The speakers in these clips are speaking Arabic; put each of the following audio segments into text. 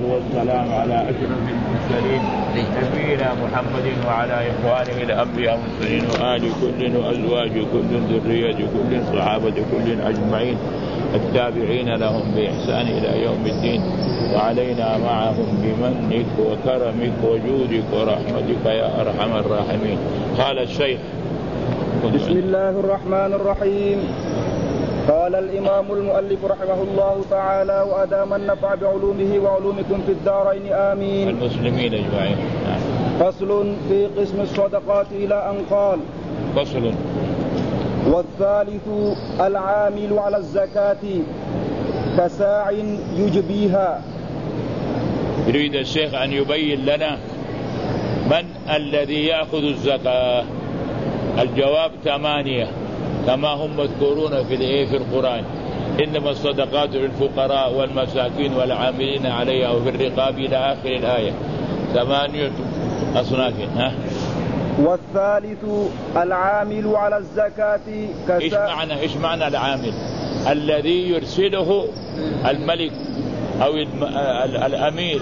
والسلام على أشرف المرسلين نبينا محمد وعلى إخوانه الأنبياء والمرسلين وآل كل وأزواج كل ذرية كل صحابة كل أجمعين التابعين لهم بإحسان إلى يوم الدين وعلينا معهم بمنك وكرمك وجودك ورحمتك يا أرحم الراحمين. قال الشيخ بسم الله الرحمن الرحيم. قال الإمام المؤلف رحمه الله تعالى وأدام النفع بعلومه وعلومكم في الدارين آمين. المسلمين أجمعين. فصل في قسم الصدقات إلى أن قال فصل. والثالث العامل على الزكاة كساع يجبيها. يريد الشيخ أن يبين لنا من الذي يأخذ الزكاة. الجواب 8 كما هم مذكورون في القرآن. إنما الصدقات للفقراء والمساكين والعاملين عليها وفي الرقاب إلى آخر الآية 8 أصناف. والثالث العامل على الزكاة إيش معنى العامل؟ الذي يرسله الملك أو الأمير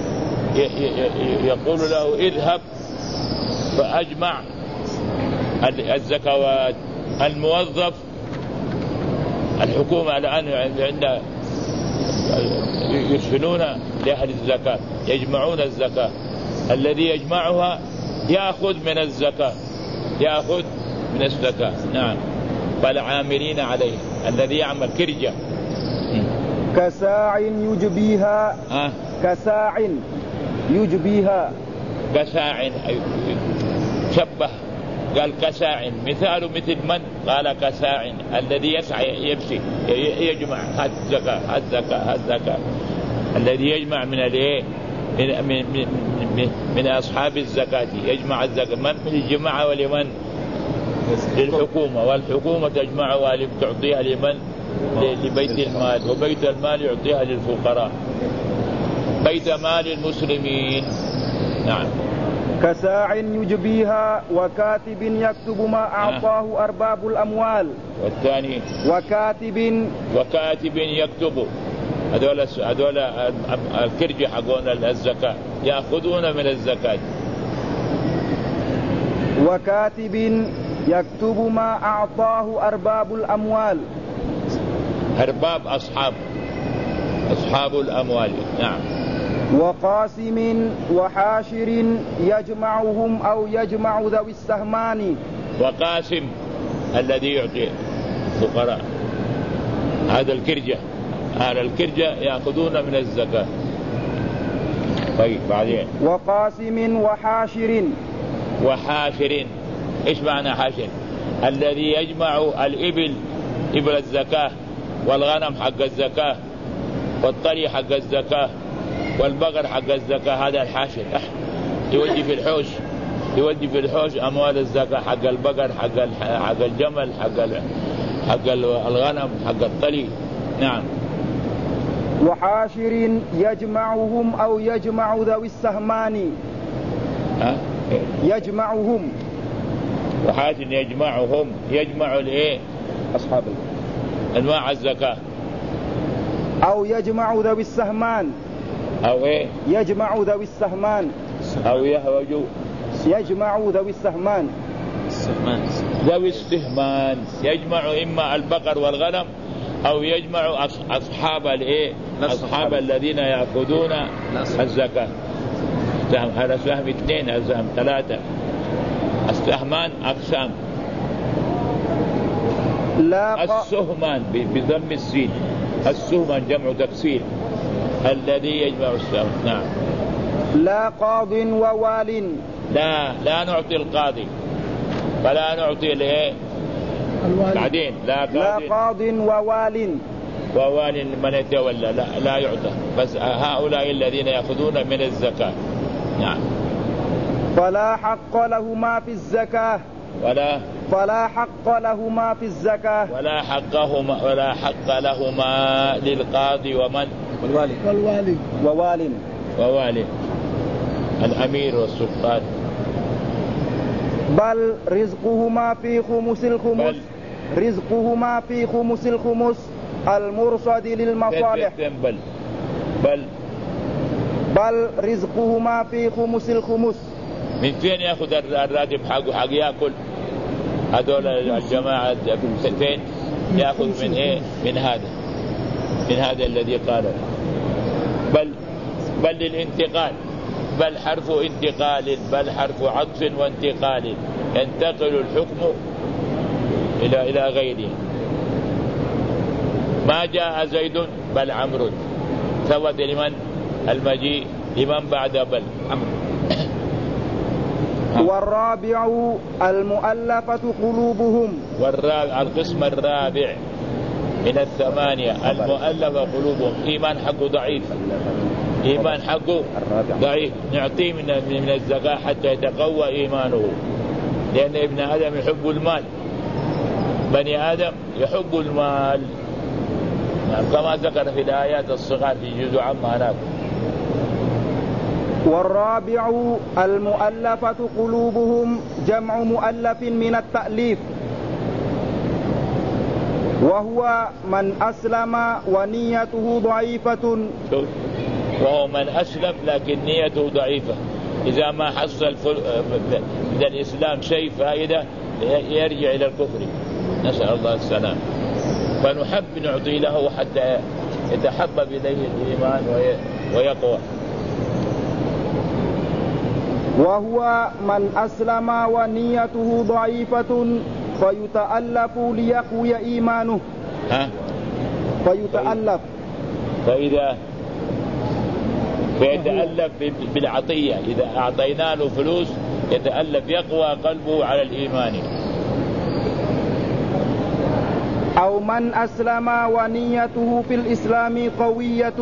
يقول له اذهب فأجمع الزكوات. الموظف الحكومة الآن عند يرسلون لأهل الزكاة يجمعون الزكاة. الذي يجمعها يأخذ من الزكاة يأخذ من الزكاة. نعم. فالعاملين عليه الذي يعمل كرجة. كساع يجبيها. كساع يجبيها. كساع شبه قال كساع مثال مثل من قال كساع الذي يسعى يمشي يجمع هذا الزكاة هذا الزكاة هذا الزكاة. الذي يجمع من الايه من أصحاب الزكاة يجمع الزكاة. من الجماعة ولمن؟ للحكومة والحكومة تجمعها تعطيها لمن؟ لبيت المال وبيت المال يعطيها للفقراء. بيت مال المسلمين. نعم. كساع يجبيها وكاتب يكتب ما أعطاه أرباب الأموال. والثاني وكاتب يكتب. هذول الكرجة حقون الزكاة يأخذون من الزكاة. وكاتب يكتب ما أعطاه أرباب الأموال. أرباب أصحاب الأموال. نعم. وقاسم وحاشر يجمعهم أو يجمع ذوي السهمان. وقاسم الذي يعطي الفقراء هذا الكرجة. أهل الكرجة يأخذون من الزكاة. طيب بعدين. وقاسم وحاشر. إيش معنى حاشر؟ الذي يجمع الإبل إبل الزكاة والغنم حق الزكاة والطري حق الزكاة والبقر حق الزكاة. هذا الحاشر يودي في الحوش أموال الزكاة حق البقر حق الجمل حق الغنم حق الطري. نعم. وحاشر يجمعهم أو يجمع ذوي السهمان. يجمعهم. وحاشر يجمعهم يجمع الايه أصحاب أنواع الزكاة. أو يجمع ذوي السهمان. أو إيه؟ يجمع ذوي السهمان. أو يهوج يجمع ذوي السهمان. ذوي السهمان يجمع إما البقر والغنم أو يجمع أصحاب الإيه؟ أصحاب الذين يأخذون الزكاة. هذا سهم 2 هذا سهم 3. السهمان أقسام. السهمان بضم السين. السهمان جمع تكسير الذي يجمع السهم. نعم. لا قاض ووال. لا نعطي القاضي فلا نعطي الايه بعدين. لا قاض ووال من يتولى لا يعطى. بس هؤلاء الذين يأخذون من الزكاة. نعم. فلا حق لهما في الزكاة. فلا حق لهما في الزكاة. ولا حق لهما للقاضي ومن؟ ووالي الأمير والسلطان. بل رزقهما في خمس الخمس المرصد للمصالح. بل بل رزقهما في خمس الخمس. من فين يأخذ الراتب حقه حق يأكل؟ هذول الجماعة فين يأخذ من إيه؟ من هذا الذي قاله. بل للانتقال، بل حرف انتقال، بل حرف عطف وانتقال، ينتقل الحكم إلى غيره. ما جاء زيد بل عمرو، ثبت لمن المجيء؟ لمن بعد بل عمرو. والرابع المؤلفة قلوبهم. والرابع القسم الرابع من الثمانية المؤلفة قلوبهم. إيمان حقه ضعيف، إيمان حقه ضعيف، نعطيه من الزكاة حتى يتقوى إيمانه، لأن ابن آدم يحب المال، بني آدم يحب المال كما ذكر في الآيات الصغار في جزء عما هناك. والرابع المؤلفة قلوبهم جمع مؤلف من التأليف، وهو من أسلم ونيته ضعيفة. وهو من أسلم لكن نيته ضعيفة، إذا ما حصل من الإسلام شيء فائدة يرجع إلى الكفر، نسأل الله السلام. فنحب نعطي له حتى يتحبب إليه الإيمان ويقوى. وهو من أسلم ونيته ضعيفة فيتألف ليقوي إيمانه. فيتألف فيتألف بالعطية، إذا أعطينا له فلوس يتألف يقوى قلبه على الإيمان. أو من أسلم ونيته في الإسلام قوية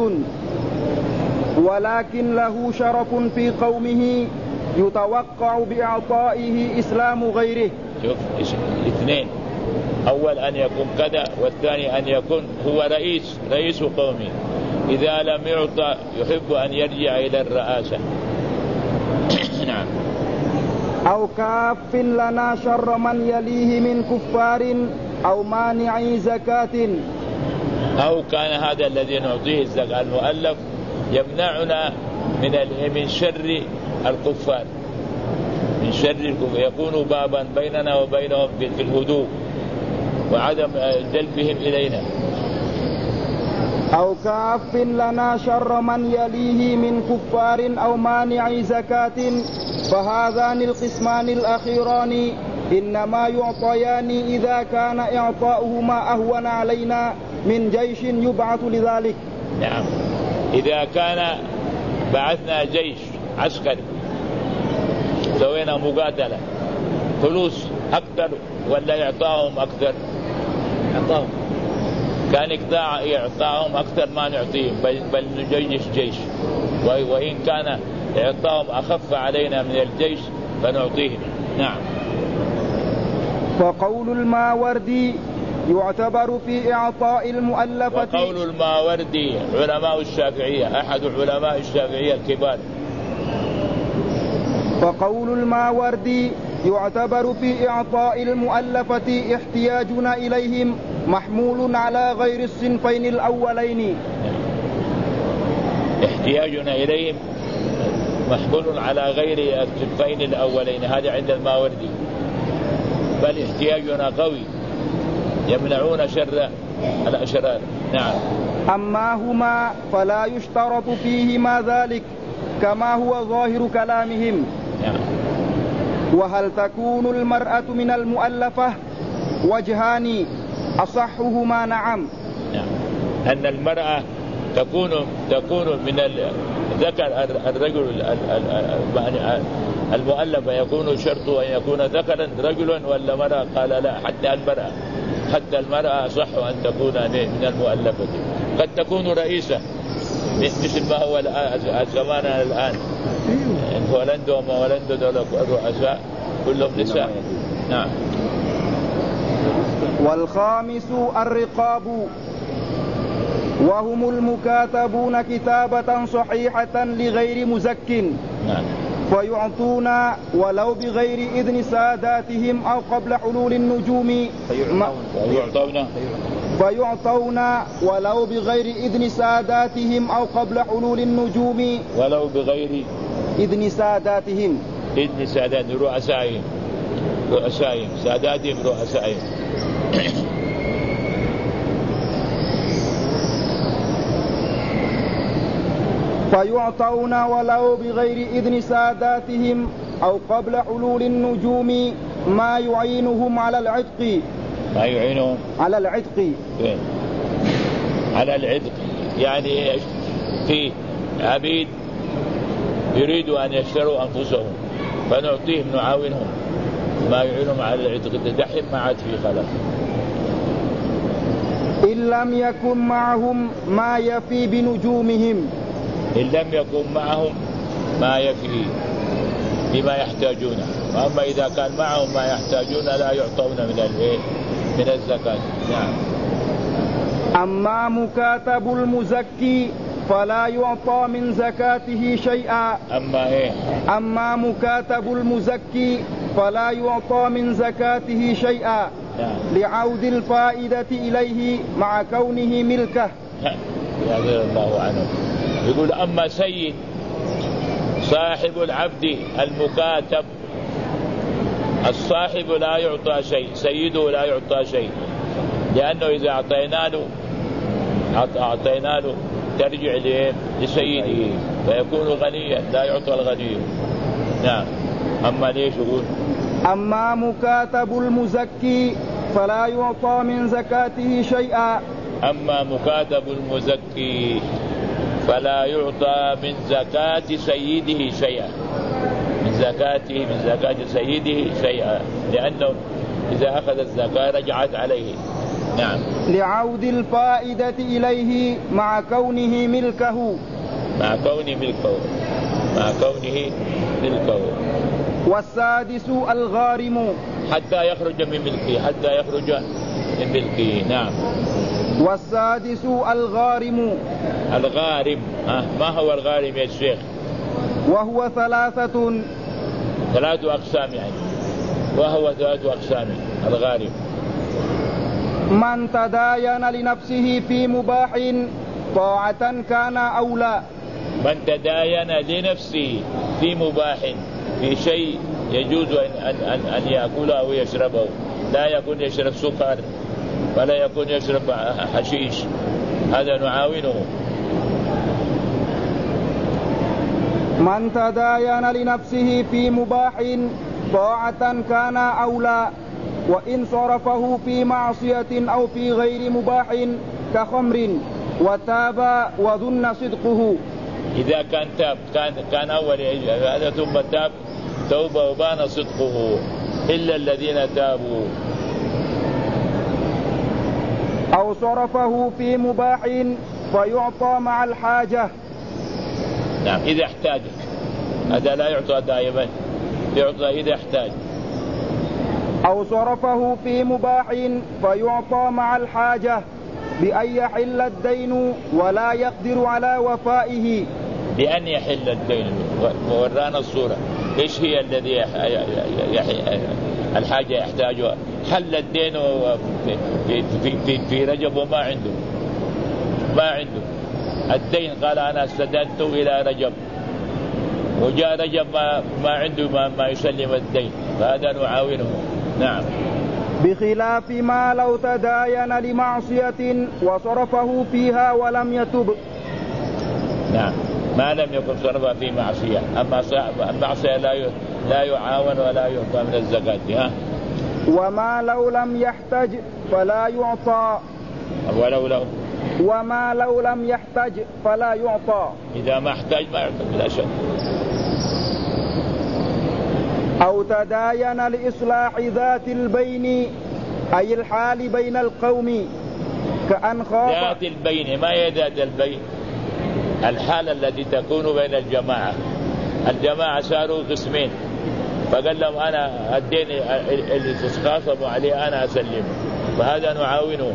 ولكن له شرف في قومه يتوقع بإعطائه إسلام غيره. شوف اثنين، أول أن يكون كذا، والثاني أن يكون هو رئيس قومه، إذا لم يعطى يحب أن يرجع إلى الرئاسة. نعم. أو كاف لنا شر من يليه من كفار أو مانع زكاة. أو كان هذا الذي نعطيه الزكاة المؤلف يمنعنا من شر الكفار، من شر الكفار، يكون بابا بيننا وبينهم في الهدوء وعدم جلبهم إلينا. أو كاف لنا شر من يليه من كفار أو مانع زكاة. فهذان القسمان الأخيران إنما يعطيان إذا كان إعطاؤهما أهون علينا من جيش يبعث لذلك. نعم، إذا كان بعثنا جيش عسكري سوينا مقاتلة، فلوس أكثر ولا يعطاهم أكثر؟ يعطاهم. كان إعطاهم أكثر ما نعطيهم، بل نجيش جيش، وإن كان إعطاهم أخف علينا من الجيش فنعطيهم. نعم. وقول الماوردي يعتبر في إعطاء المؤلفة. وقول الماوردي علماء الشافعية، أحد علماء الشافعية الكبار. وقول الماوردي يعتبر في إعطاء المؤلفة احتياجنا إليهم محمول على غير الصنفين الأولين. احتياجنا إليهم محمول على غير الصنفين الأولين، هذا عند الماوردي. بل احتياجنا قوي، يمنعون شر الأشرار. نعم. أما هما فلا يشترط فيهما ذلك كما هو ظاهر كلامهم. نعم. وهل تكون المرأة من المؤلفة؟ وجهان، أصحهما نعم. نعم. أن المرأة تكون من ذكر الرجل المؤلفة، يكون شرط أن يكون ذكرا رجلا ولا مرأة؟ قال لا، حتى المرأة صح أن تكون من المؤلفة. قد تكون رئيسة مثل ما هو زماننا الآن، هولندا وما هولندا دول الرؤساء كلهم نساء. نعم. والخامس الرقاب، وهم المكاتبون كتابة صحيحة لغير مزك. نعم. فيعطون ولو بغير إذن ساداتهم أو قبل حلول النجوم. فيعطون ولو بغير إذن ساداتهم أو قبل حلول النجوم. ولو بغير إذن ساداتهم. إذن ساداتهم رؤسائهم ساداتهم رؤسائهم. فيعطون ولو بغير إذن ساداتهم أو قبل حلول النجوم ما يعينهم على العتق. ما يعينهم على العتق. على العتق يعني في عبيد يريدوا أن يشتروا أنفسهم فنعطيهم نعاونهم ما يعينهم على العتق. دحين ما عاد في خلاص. إن لم يكن معهم ما يفي بنجومهم. إن لم يكن معهم ما يفي بما يحتاجونه. أما إذا كان معهم ما يحتاجون لا يعطون من الزكاة. نعم. أما مكاتب المزكي فلا يعطى من زكاته شيئا. أما مكاتب المزكي فلا يعطى من زكاته شيئا. لعود الفائدة إليه مع كونه ملكه. رضي الله عنه. يقول أما سيد صاحب العبد المكاتب الصاحب لا يعطى شيء، سيده لا يعطى شيء، لأنه إذا أعطينا له ترجع لسيده فيكون غنيا لا يعطى الغني. نعم. أما ليش يقول أما مكاتب المزكي فلا يعطى من زكاته شيئا. أما مكاتب المزكي فلا يعطى من زكاة سيده شيئا، من زكاة سيده شيئا، لأنه إذا أخذ الزكاة رجعت عليه. نعم. لعود الفائدة إليه مع كونه ملكه. مع كونه ملكه. والسادس الغارم. حتى يخرج من ملكه. نعم. والسادس الغارم. ما هو الغارم يا شيخ؟ وهو ثلاثة أقسام يعني. وهو 3 أقسام الغارم. من تداين لنفسه في مباح طاعة كان أولى. من تداين لنفسه في مباح، في شيء يجوز أن يأكله ويشربه، لا يكون يشرب سكر ولا يكون يشرب حشيش، هذا نعاونه. من تداين لنفسه في مباح طاعة كان أولى، وإن صرفه في معصية أو في غير مباح كخمر وتاب وظن صدقه. إذا كان تاب كان أول هذا ثم تاب توبة وبان صدقه إلا الذين تابوا. أو صرفه في مباح فيعطى مع الحاجة. نعم. إذا احتاج، هذا لا يعطى دائما، يعطى إذا احتاج. أو صرفه في مباح فيعطى مع الحاجة بأن يحل الدين ولا يقدر على وفائه. بأن يحل الدين. ورانا الصورة إيش هي الذي الحاجة يحتاجها. حل الدين في رجب وما عنده الدين، قال أنا استدنت إلى رجب وجاء رجب ما عنده ما يسلم الدين، فهذا نعاونه. نعم. بخلاف ما لو تداين لمعصية وصرفه فيها ولم يتب. نعم. ما لم يكن صرفه في معصية. أما المعصية لا يعاون ولا يعطى من الزكاة. وما لو لم يحتج فلا يعطى. وما لو لم يحتج فلا يعطى. إذا ما احتاج ما يعطى بلا شك. أو تداين لإصلاح ذات البين أي الحال بين القوم كأن خاف. ذات البين، ما هي ذات البين؟ الحالة التي تكون بين الجماعة صاروا قسمين، فقال لهم أنا الدين اللي تخاصموا عليه أنا أسلمه، فهذا نعاونه.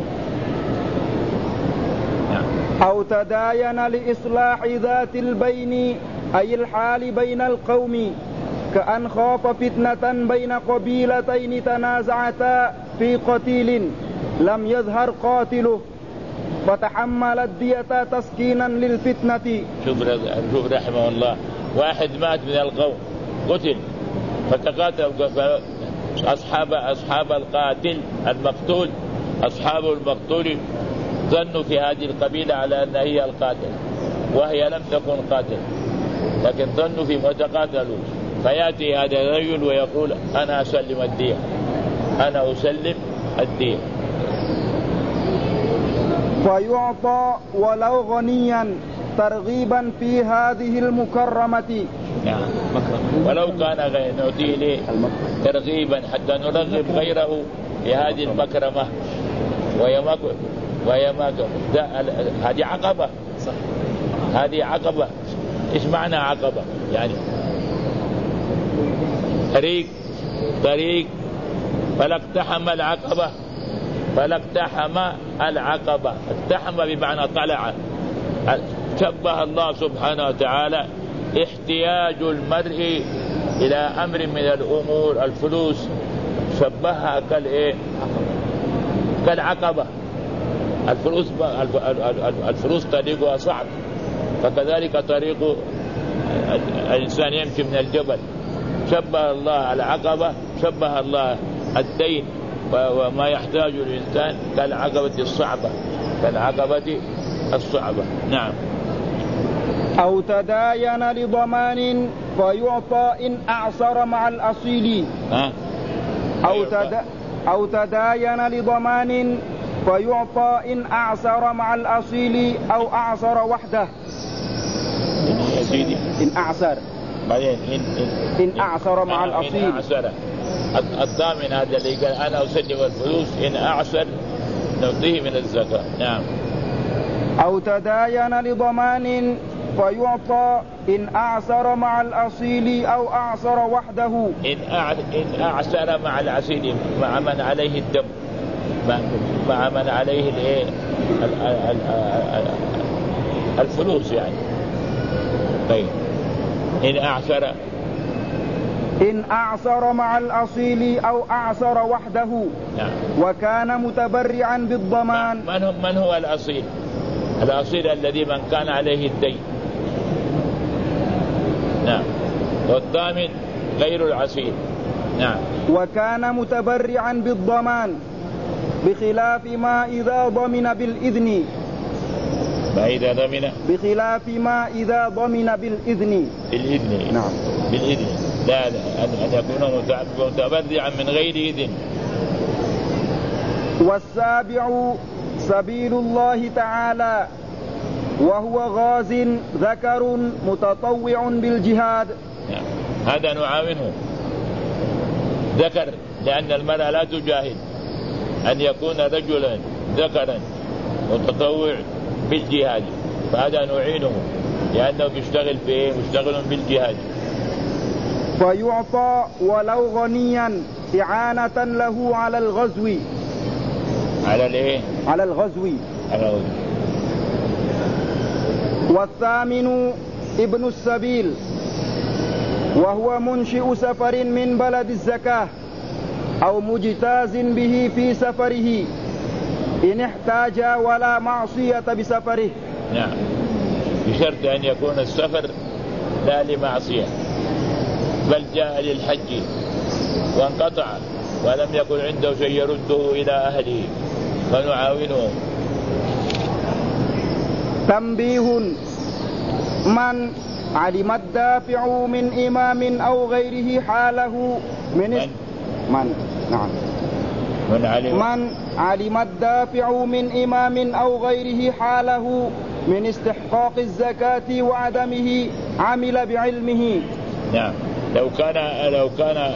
أو تداين لإصلاح ذات البين أي الحال بين القوم كأن خاف فتنة بين قبيلتين تنازعتا في قتيل لم يظهر قاتله فتحمل الدية تسكينا للفتنة. شوف رحمه الله، واحد مات من القوم قتل فتقاتل أصحاب القاتل المقتول، أصحاب المقتول ظنوا في هذه القبيلة على أن هي القاتل وهي لم تكن قاتل، لكن ظنوا في وتقاتلوا، فيأتي هذا الرجل ويقول أنا أسلم الدية، أنا أسلم الدية، فيعطى ولو غنيا ترغيبا في هذه المكرمة. نعم، ولو كان نعطيه له ترغيبا حتى نرغب غيره في هذه المكرمة، وهي هذه عقبة، هذه عقبة. إيش معنى عقبة؟ يعني طريق فلاقتحم العقبة، اقتحم بمعنى طلع. شبه الله سبحانه وتعالى احتياج المرء إلى أمر من الأمور، الفلوس، شبهها كالعقبة. الفلوس طريقها صعب، فكذلك طريق الإنسان يمشي من الجبل. شبه الله العقبة، شبه الله الدين وما يحتاج الإنسان كالعقبة الصعبة. نعم. أو تداين لضمان فيعطى إن أعسر مع الأصيل. أو تداين لضمان فيعطى إن أعسر مع الأصيل أو أعسر وحده. إن أعسر إن أعسر مع الأصيل. الضامن هذا اللي قال أنا أسلم الفلوس، إن أعسر نعطيه من الزكاة. نعم. أو تداين لضمان فيعطى إن أعسر مع الأصيل أو أعسر وحده. إن أعسر مع الأصيل، مع من عليه الدم، مع من عليه الفلوس يعني. طيب إن أعسر مع الأصيل أو أعسر وحده. نعم. وكان متبرعا بالضمان. من هو الأصيل؟ الأصيل الذي من كان عليه الدين. نعم. والضامن غير الأصيل. نعم. وكان متبرعا بالضمان بخلاف ما إذا ضمن بالإذن. بخلاف ما إذا ضمن بالإذن. نعم. بالإذن، لا أن يكون متبرعا من غير إذن. والسابع سبيل الله تعالى، وهو غاز ذكر متطوع بالجهاد. نعم. هذا نعاونه ذكر، لأن المرأة لا تجاهد، أن يكون رجلا ذكرا متطوع بالجهاد، فهذا نعينه لأنه بيشتغل بالجهاد. فيعطى ولو غنيا إعانة له على الغزو. على الغزو. والثامن ابن السبيل، وهو منشئ سفر من بلد الزكاة أو مجتاز به في سفره إن احتاج ولا معصية بسفره. نعم، بشرط أن يكون السفر لا لمعصية، بل جاء للحج وانقطع ولم يكن عنده شيء يرده إلى أهله فنعاونه. تنبيه: من علم الدافع من إمام أو غيره حاله من علم الدافع من إمام أو غيره حاله من استحقاق الزكاة وعدمه عمل بعلمه. نعم. لو كان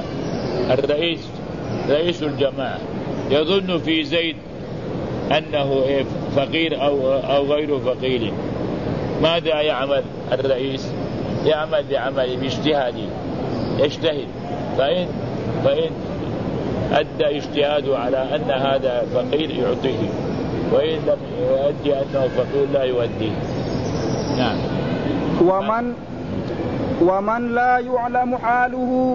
رئيس الجماعة يظن في زيد أنه فقير أو غير فقير، ماذا يعمل الرئيس؟ يعمل بعمل باجتهاده، يجتهد، فإن أدى اجتهاده على أن هذا فقير يعطيه، وإن لم يؤدي أنه فقير لا يؤديه. نعم. ومن لا يعلم حاله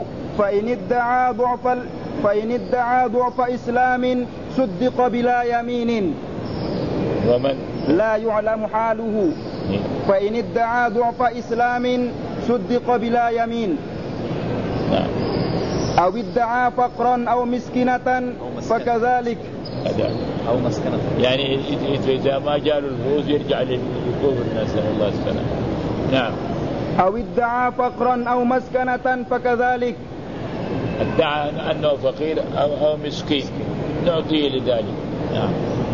فإن ادعى ضعف إسلام صدق بلا يمين. ومن لا يعلم حاله فإن ادعى ضعف إسلام صدق بلا يمين. أو ادعى فقرا أو مسكنة فكذلك. أو مسكنة يعني إذا ما جاء الفوز يرجع للكفر، نسأل الله السلامة. نعم. أو ادعى فقرا أو مسكنة فكذلك. ادعى أنه فقير أو مسكين نعطيه لذلك. نعم.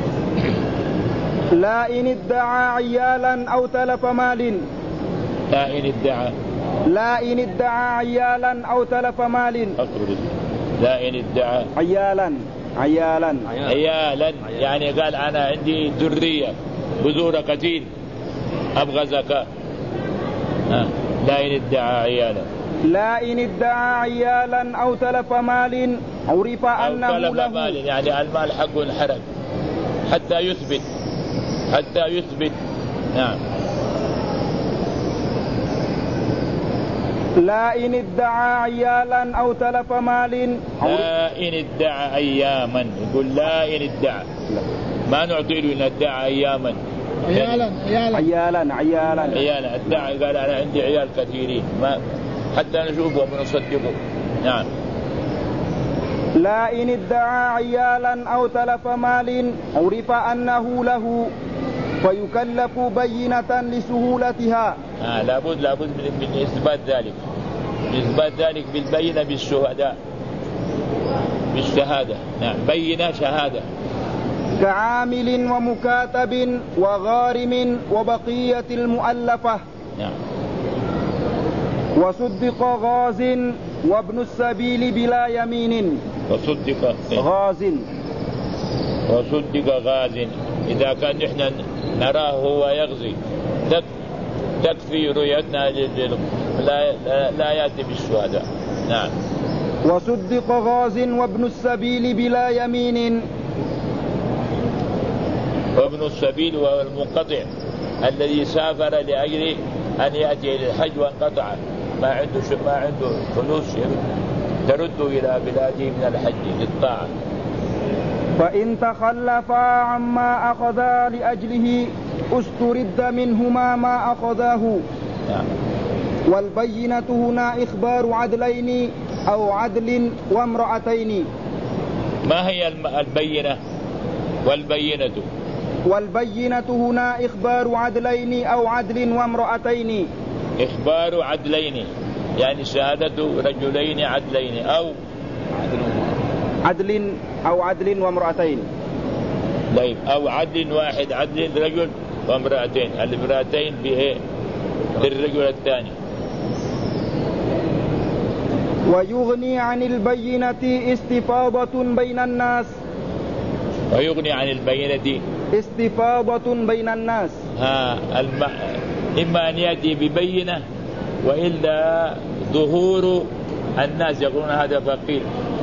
لا إن ادعى عيالا أو تلف مال. لا إن ادعى عيالا أو تلف مال. لا إن ادعى عيالا يعني قال أنا عندي ذرية بذور قتيل أبغى زكاة. لا إن ادعى عيالا. لا إن ادعى عيالا أو تلف مال عرف أنه له مال، يعني المال حقه انحرق حتى يثبت. نعم. لا إن ادعى عيالا أو تلف مال. لا إن ادعى أياما، يقول لا إن ادعى، ما نعطي له إن ادعى أياما. عيالا ادعى، قال أنا عندي عيال كثيرين ما حتى نشوفهم ونصدقه. نعم. لا إن ادعى عيالا أو تلف مال عرف أنه له فيكلف بينة لسهولتها. لابد من إثبات ذلك بالبينة بالشهداء بالشهادة. نعم. بينة شهادة. كعامل ومكاتب وغارم وبقية المؤلفة. نعم. وصدق غاز وابن السبيل بلا يمين. وصدق غاز إذا كان نحن نراه هو يغزي تكفي رؤيتنا لا يأتي بالشهداء. نعم. وصدق غاز وابن السبيل بلا يمين. وابن السبيل هو المنقطع الذي سافر لأجل أن يأتي إلى الحج وانقطع، ما عنده فلوس ترد إلى بلاده من الحج للطاعة. فإن تخلفا عما أخذا لأجله استرد منهما ما أخذاه. نعم. والبينة هنا إخبار عدلين أو عدل وامرأتين. ما هي البينة والبينة هنا إخبار عدلين أو عدل وامرأتين. إخبار عدلين يعني شهادة رجلين عدلين أو عدل وامرأتين. طيب. أو عدل واحد، عدل رجل وامرأتين، المرأتين بإيه؟ للرجل الثاني. ويغني عن البينة استفاضة بين الناس. استفاضة بين الناس. إما أن يأتي ببينة وإلا ظهور الناس يقولون هذا فقير.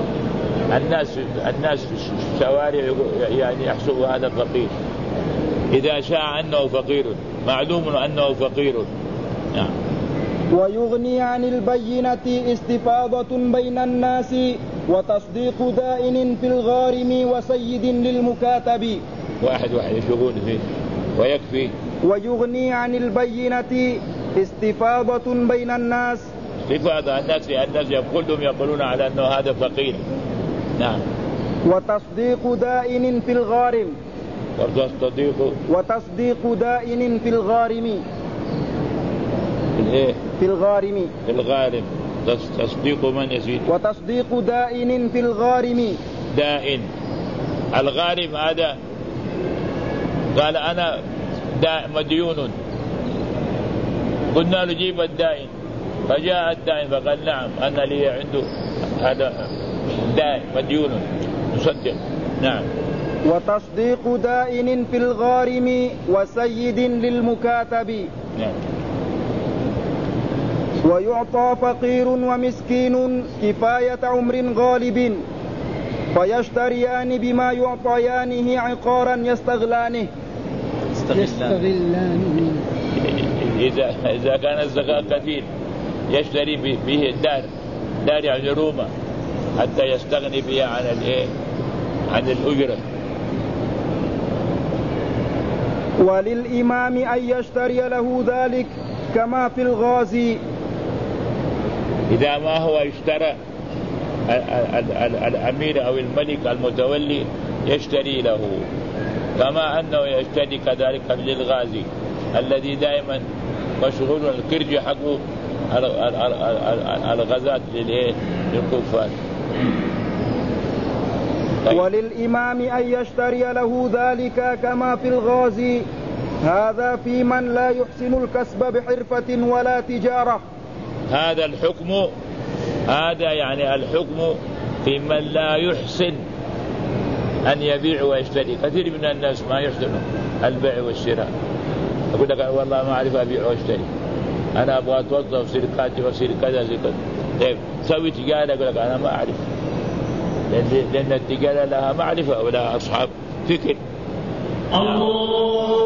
الناس في الشوارع يعني يحسبوا هذا فقير إذا شاء أنه فقير، معلوم أنه فقير. نعم. ويغني عن البينة استفاضة بين الناس وتصديق دائن في الغارم وسيد للمكاتب. واحد يشوفون فيه ويكفي. ويغني عن البينة استفاضة بين الناس. استفاضة الناس كلهم يقولون على أنه هذا فقير. نعم. وتصديق دائن في الغارم. وتصديق دائن في الغارم. في الغارم. تصديق من يزيد؟ وتصديق دائن في الغارم. دائن الغارم هذا قال أنا مديون، قلنا له جيب الدائن، فجاء الدائن فقال نعم أنا لي عنده هذا دائن مديون تصدق. نعم. وتصديق دائن في الغارم وسيد للمكاتب. نعم. ويعطى فقير ومسكين كفاية عمر غالب فيشتريان بما يعطيانه عقارا يستغلانه. إذا كان الزكاة كثير يشتري به دار يعني رومة حتى يستغني بها عن الأجرة. وللإمام أن يشتري له ذلك كما في الغازي. إذا ما هو اشترى الأمير أو الملك المتولي يشتري له، كما أنه يشتري كذلك للغازي الذي دائما مشغول الكرج حقه الغزاة للكفار. وللإمام أن يشتري له ذلك كما في الغازي، هذا في من لا يحسن الكسب بحرفة ولا تجارة. هذا الحكم، هذا يعني الحكم في من لا يحسن أن يبيع ويشتري. كثير من الناس ما يحسنوا البيع والشراء، أقول لك والله ما أعرف أبيع واشتري، أنا أبغى أتوظف شركاتي وأصير كذا زي كذا. طيب سوي تجارة، أقول لك أنا ما أعرف، لأن التجارة لها معرفة ولها أصحاب فكر. الله